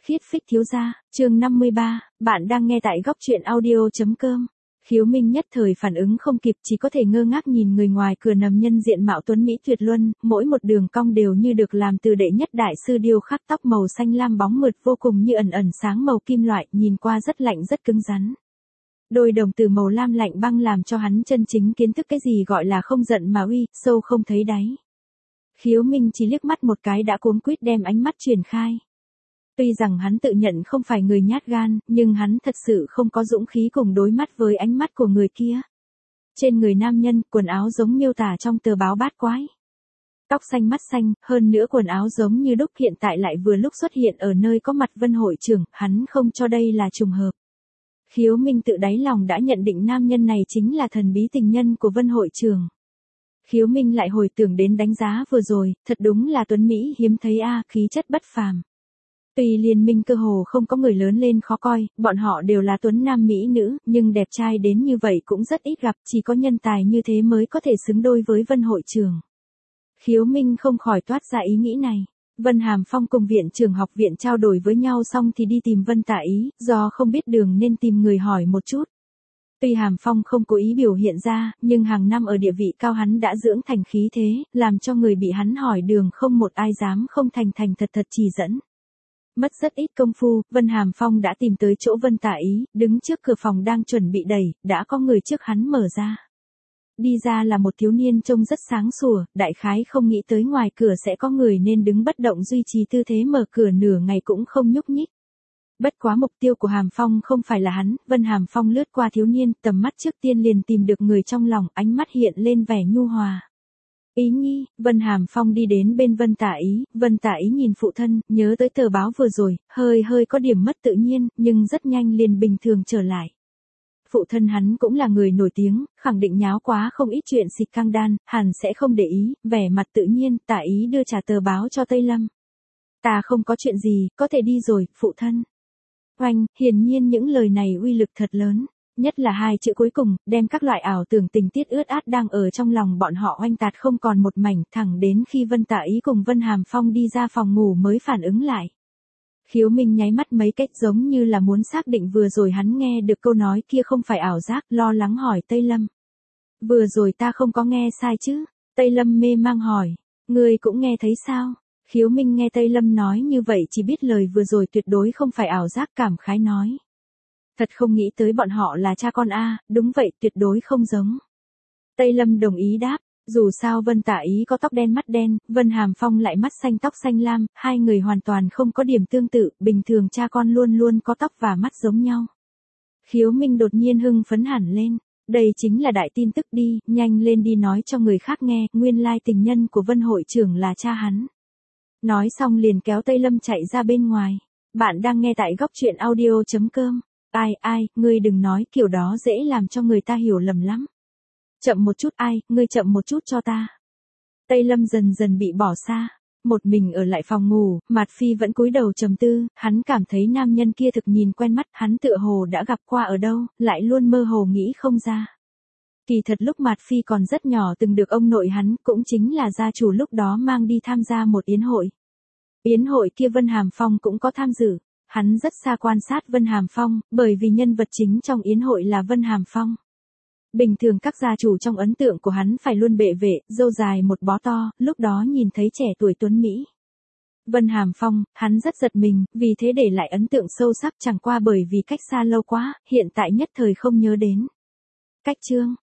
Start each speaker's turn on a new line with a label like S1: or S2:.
S1: Khiết phích thiếu gia, chương 53, bạn đang nghe tại góc truyện audio.com. Khiếu Minh nhất thời phản ứng không kịp, chỉ có thể ngơ ngác nhìn người ngoài cửa nằm nhân diện mạo tuấn mỹ tuyệt luân, mỗi một đường cong đều như được làm từ đệ nhất đại sư điêu khắc, tóc màu xanh lam bóng mượt vô cùng như ẩn ẩn sáng màu kim loại, nhìn qua rất lạnh rất cứng rắn. Đôi đồng tử màu lam lạnh băng làm cho hắn chân chính kiến thức cái gì gọi là không giận mà uy, sâu không thấy đáy. Khiếu Minh chỉ liếc mắt một cái đã cuống quýt đem ánh mắt truyền khai. Tuy rằng hắn tự nhận không phải người nhát gan, nhưng hắn thật sự không có dũng khí cùng đối mắt với ánh mắt của người kia. Trên người nam nhân, quần áo giống miêu tả trong tờ báo bát quái. Tóc xanh mắt xanh, hơn nữa quần áo giống như đúc, hiện tại lại vừa lúc xuất hiện ở nơi có mặt Vân hội trưởng, hắn không cho đây là trùng hợp. Khiếu Minh tự đáy lòng đã nhận định nam nhân này chính là thần bí tình nhân của Vân hội trưởng. Khiếu Minh lại hồi tưởng đến đánh giá vừa rồi, thật đúng là tuấn Mỹ hiếm thấy khí chất bất phàm. Tuy liên minh cơ hồ không có người lớn lên khó coi, bọn họ đều là tuấn nam mỹ nữ, nhưng đẹp trai đến như vậy cũng rất ít gặp, chỉ có nhân tài như thế mới có thể xứng đôi với Vân hội trưởng. Khiếu Minh không khỏi toát ra ý nghĩ này. Vân Hàm Phong cùng viện trưởng học viện trao đổi với nhau xong thì đi tìm Vân Tạ Ý, do không biết đường nên tìm người hỏi một chút. Tuy Hàm Phong không cố ý biểu hiện ra, nhưng hàng năm ở địa vị cao hắn đã dưỡng thành khí thế, làm cho người bị hắn hỏi đường không một ai dám không thành thật chỉ dẫn. Mất rất ít công phu, Vân Hàm Phong đã tìm tới chỗ Vân Tạ Ý, đứng trước cửa phòng đang chuẩn bị đẩy, đã có người trước hắn mở ra. Đi ra là một thiếu niên trông rất sáng sủa, đại khái không nghĩ tới ngoài cửa sẽ có người nên đứng bất động duy trì tư thế mở cửa nửa ngày cũng không nhúc nhích. Bất quá mục tiêu của Hàm Phong không phải là hắn, Vân Hàm Phong lướt qua thiếu niên, tầm mắt trước tiên liền tìm được người trong lòng, ánh mắt hiện lên vẻ nhu hòa. Ý nhi, Vân Hàm Phong đi đến bên Vân Tạ Ý nhìn phụ thân, nhớ tới tờ báo vừa rồi, hơi có điểm mất tự nhiên, nhưng rất nhanh liền bình thường trở lại. Phụ thân hắn cũng là người nổi tiếng, khẳng định nháo quá không ít chuyện xịt căng đan, hẳn sẽ không để ý, vẻ mặt tự nhiên, Tạ Ý đưa trả tờ báo cho Tây Lâm. Ta không có chuyện gì, có thể đi rồi, phụ thân. Oanh, hiển nhiên những lời này uy lực thật lớn. Nhất là hai chữ cuối cùng, đem các loại ảo tưởng tình tiết ướt át đang ở trong lòng bọn họ oanh tạc không còn một mảnh, thẳng đến khi Vân Tạ Ý cùng Vân Hàm Phong đi ra phòng ngủ mới phản ứng lại. Khiếu Minh nháy mắt mấy cách giống như là muốn xác định vừa rồi hắn nghe được câu nói kia không phải ảo giác, lo lắng hỏi Tây Lâm. Vừa rồi ta không có nghe sai chứ? Tây Lâm mê mang hỏi. Ngươi cũng nghe thấy sao? Khiếu Minh nghe Tây Lâm nói như vậy chỉ biết lời vừa rồi tuyệt đối không phải ảo giác, cảm khái nói. Thật không nghĩ tới bọn họ là cha con đúng vậy, tuyệt đối không giống. Tây Lâm đồng ý đáp, dù sao Vân Tạ Ý có tóc đen mắt đen, Vân Hàm Phong lại mắt xanh tóc xanh lam, hai người hoàn toàn không có điểm tương tự, bình thường cha con luôn luôn có tóc và mắt giống nhau. Khiếu Minh đột nhiên hưng phấn hẳn lên, đây chính là đại tin tức đi, nhanh lên đi nói cho người khác nghe, nguyên lai tình nhân của Vân hội trưởng là cha hắn. Nói xong liền kéo Tây Lâm chạy ra bên ngoài. Bạn đang nghe tại góc truyện audio.com. Ai, ngươi đừng nói kiểu đó dễ làm cho người ta hiểu lầm lắm. Chậm một chút ngươi chậm một chút cho ta. Tây Lâm dần dần bị bỏ xa. Một mình ở lại phòng ngủ, Mạt Phi vẫn cúi đầu trầm tư, hắn cảm thấy nam nhân kia thực nhìn quen mắt, hắn tựa hồ đã gặp qua ở đâu, lại luôn mơ hồ nghĩ không ra. Kỳ thật lúc Mạt Phi còn rất nhỏ từng được ông nội hắn, cũng chính là gia chủ lúc đó mang đi tham gia một yến hội. Yến hội kia Vân Hàm Phong cũng có tham dự. Hắn rất xa quan sát Vân Hàm Phong, bởi vì nhân vật chính trong yến hội là Vân Hàm Phong. Bình thường các gia chủ trong ấn tượng của hắn phải luôn bệ vệ, râu dài một bó to, lúc đó nhìn thấy trẻ tuổi tuấn Mỹ. Vân Hàm Phong, hắn rất giật mình, vì thế để lại ấn tượng sâu sắc, chẳng qua bởi vì cách xa lâu quá, hiện tại nhất thời không nhớ đến. Cách chương,